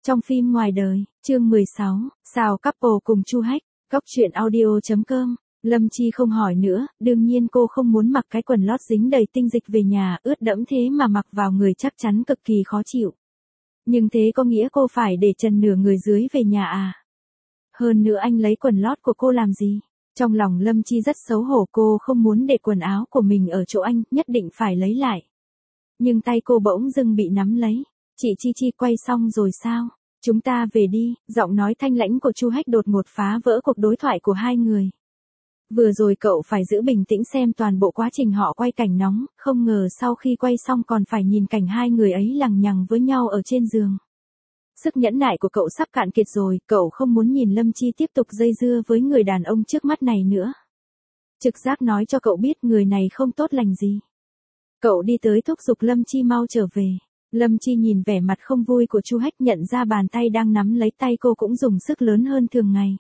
Trong phim ngoài đời, chương 16, sao couple cùng Chu Hách, góc truyện audio.com. Lâm Chi không hỏi nữa, đương nhiên cô không muốn mặc cái quần lót dính đầy tinh dịch về nhà, ướt đẫm thế mà mặc vào người chắc chắn cực kỳ khó chịu. Nhưng thế có nghĩa cô phải để trần nửa người dưới về nhà à? Hơn nữa anh lấy quần lót của cô làm gì? Trong lòng Lâm Chi rất xấu hổ, cô không muốn để quần áo của mình ở chỗ anh, nhất định phải lấy lại. Nhưng tay cô bỗng dưng bị nắm lấy. Chị Chi quay xong rồi sao? Chúng ta về đi, giọng nói thanh lãnh của Chu Hách đột ngột phá vỡ cuộc đối thoại của hai người. Vừa rồi cậu phải giữ bình tĩnh xem toàn bộ quá trình họ quay cảnh nóng, không ngờ sau khi quay xong còn phải nhìn cảnh hai người ấy lằng nhằng với nhau ở trên giường. Sức nhẫn nại của cậu sắp cạn kiệt rồi, cậu không muốn nhìn Lâm Chi tiếp tục dây dưa với người đàn ông trước mắt này nữa. Trực giác nói cho cậu biết người này không tốt lành gì. Cậu đi tới thúc giục Lâm Chi mau trở về. Lâm Chi nhìn vẻ mặt không vui của Chu Hách, nhận ra bàn tay đang nắm lấy tay cô cũng dùng sức lớn hơn thường ngày.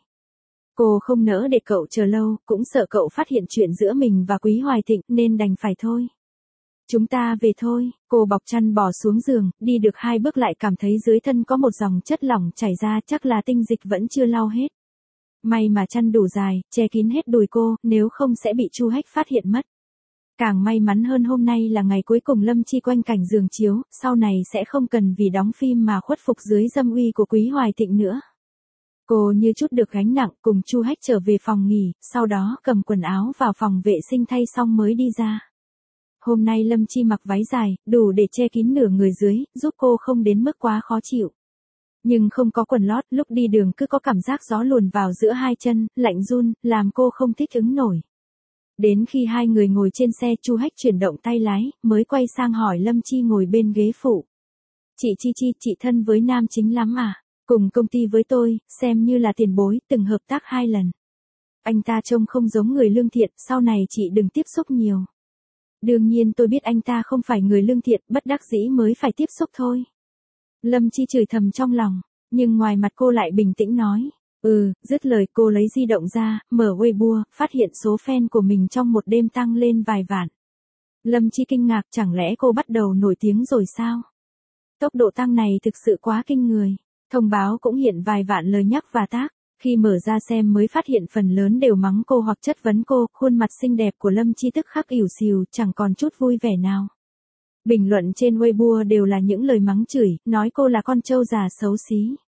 Cô không nỡ để cậu chờ lâu, cũng sợ cậu phát hiện chuyện giữa mình và Quý Hoài Thịnh nên đành phải thôi. Chúng ta về thôi, cô bọc chăn bò xuống giường, đi được 2 bước lại cảm thấy dưới thân có một dòng chất lỏng chảy ra, chắc là tinh dịch vẫn chưa lau hết. May mà chăn đủ dài, che kín hết đùi cô, nếu không sẽ bị Chu Hách phát hiện mất. Càng may mắn hơn hôm nay là ngày cuối cùng Lâm Chi quanh cảnh giường chiếu, sau này sẽ không cần vì đóng phim mà khuất phục dưới dâm uy của Quý Hoài Thịnh nữa. Cô như chút được gánh nặng, cùng Chu Hách trở về phòng nghỉ, sau đó cầm quần áo vào phòng vệ sinh thay xong mới đi ra. Hôm nay Lâm Chi mặc váy dài, đủ để che kín nửa người dưới, giúp cô không đến mức quá khó chịu. Nhưng không có quần lót, lúc đi đường cứ có cảm giác gió luồn vào giữa hai chân, lạnh run, làm cô không thích ứng nổi. Đến khi hai người ngồi trên xe, Chu Hách chuyển động tay lái, mới quay sang hỏi Lâm Chi ngồi bên ghế phụ. Chị Chi, chị thân với nam chính lắm à? Cùng công ty với tôi, xem như là tiền bối, từng hợp tác 2 lần. Anh ta trông không giống người lương thiện, sau này chị đừng tiếp xúc nhiều. Đương nhiên tôi biết anh ta không phải người lương thiện, bất đắc dĩ mới phải tiếp xúc thôi. Lâm Chi chửi thầm trong lòng, nhưng ngoài mặt cô lại bình tĩnh nói. Dứt lời cô lấy di động ra, mở Weibo, phát hiện số fan của mình trong một đêm tăng lên vài vạn. Lâm Chi kinh ngạc, chẳng lẽ cô bắt đầu nổi tiếng rồi sao? Tốc độ tăng này thực sự quá kinh người. Thông báo cũng hiện vài vạn lời nhắc và tag. Khi mở ra xem mới phát hiện phần lớn đều mắng cô hoặc chất vấn cô, khuôn mặt xinh đẹp của Lâm Chi tức khắc ỉu xìu, chẳng còn chút vui vẻ nào. Bình luận trên Weibo đều là những lời mắng chửi, nói cô là con trâu già xấu xí.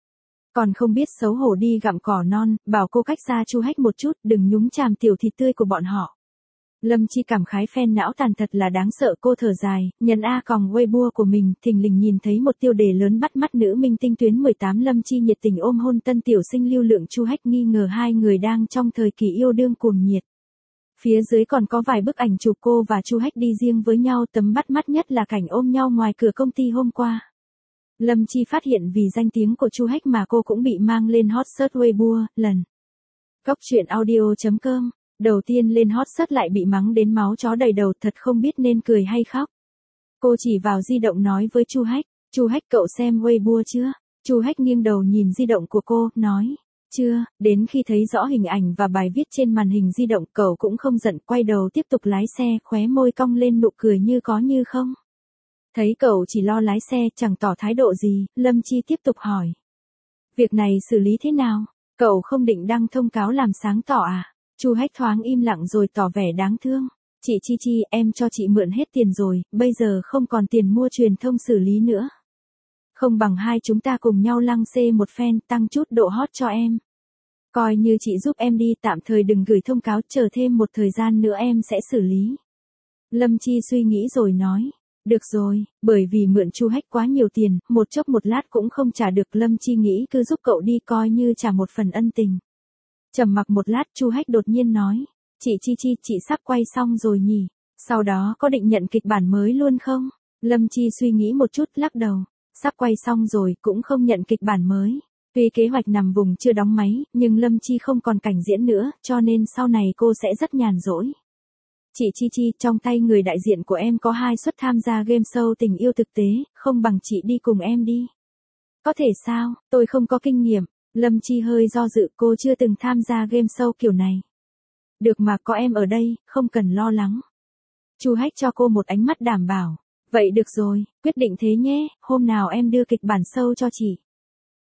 Còn không biết xấu hổ đi gặm cỏ non, bảo cô cách xa Chu Hách một chút, đừng nhúng chàm tiểu thịt tươi của bọn họ. Lâm Chi cảm khái phen não tàn thật là đáng sợ, cô thở dài, nhấn A còng Weibo của mình, thình lình nhìn thấy một tiêu đề lớn bắt mắt nữ minh tinh tuyến 18 Lâm Chi nhiệt tình ôm hôn tân tiểu sinh lưu lượng Chu Hách, nghi ngờ hai người đang trong thời kỳ yêu đương cuồng nhiệt. Phía dưới còn có vài bức ảnh chụp cô và Chu Hách đi riêng với nhau, tấm bắt mắt nhất là cảnh ôm nhau ngoài cửa công ty hôm qua. Lâm Chi phát hiện vì danh tiếng của Chu Hách mà cô cũng bị mang lên hot search Weibo, lần. Góc truyện audio.com. Đầu tiên lên hot search lại bị mắng đến máu chó đầy đầu, thật không biết nên cười hay khóc. Cô chỉ vào di động nói với Chu Hách, Chu Hách cậu xem Weibo chưa? Chu Hách nghiêng đầu nhìn di động của cô, nói, chưa, đến khi thấy rõ hình ảnh và bài viết trên màn hình di động cậu cũng không giận, quay đầu tiếp tục lái xe, khóe môi cong lên nụ cười như có như không. Thấy cậu chỉ lo lái xe, chẳng tỏ thái độ gì, Lâm Chi tiếp tục hỏi. Việc này xử lý thế nào? Cậu không định đăng thông cáo làm sáng tỏ à? Chu Hách thoáng im lặng rồi tỏ vẻ đáng thương. Chị Chi, em cho chị mượn hết tiền rồi, bây giờ không còn tiền mua truyền thông xử lý nữa. Không bằng hai chúng ta cùng nhau lăng xê một phen, tăng chút độ hot cho em. Coi như chị giúp em đi, tạm thời đừng gửi thông cáo, chờ thêm một thời gian nữa em sẽ xử lý. Lâm Chi suy nghĩ rồi nói. Được rồi, bởi vì mượn Chu Hách quá nhiều tiền, một chốc một lát cũng không trả được, Lâm Chi nghĩ cứ giúp cậu đi coi như trả một phần ân tình. Trầm mặc một lát, Chu Hách đột nhiên nói, chị Chi, chị sắp quay xong rồi nhỉ, sau đó có định nhận kịch bản mới luôn không? Lâm Chi suy nghĩ một chút, lắc đầu, sắp quay xong rồi, cũng không nhận kịch bản mới. Tuy kế hoạch nằm vùng chưa đóng máy, nhưng Lâm Chi không còn cảnh diễn nữa, cho nên sau này cô sẽ rất nhàn rỗi. Chị Chi, trong tay người đại diện của em có 2 suất tham gia game show tình yêu thực tế, không bằng chị đi cùng em đi. Có thể sao, tôi không có kinh nghiệm. Lâm Chi hơi do dự, cô chưa từng tham gia game show kiểu này. Được mà, có em ở đây, không cần lo lắng. Chu Hách cho cô một ánh mắt đảm bảo. Vậy được rồi, quyết định thế nhé, hôm nào em đưa kịch bản show cho chị.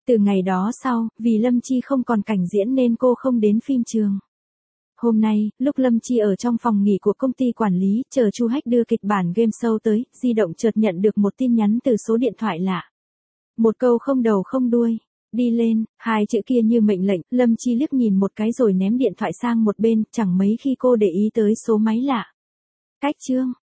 Từ ngày đó sau, vì Lâm Chi không còn cảnh diễn nên cô không đến phim trường. Hôm nay, lúc Lâm Chi ở trong phòng nghỉ của công ty quản lý, chờ Chu Hách đưa kịch bản game show tới, di động chợt nhận được một tin nhắn từ số điện thoại lạ. Một câu không đầu không đuôi. Đi lên, hai chữ kia như mệnh lệnh, Lâm Chi liếc nhìn một cái rồi ném điện thoại sang một bên, chẳng mấy khi cô để ý tới số máy lạ. Cách chương.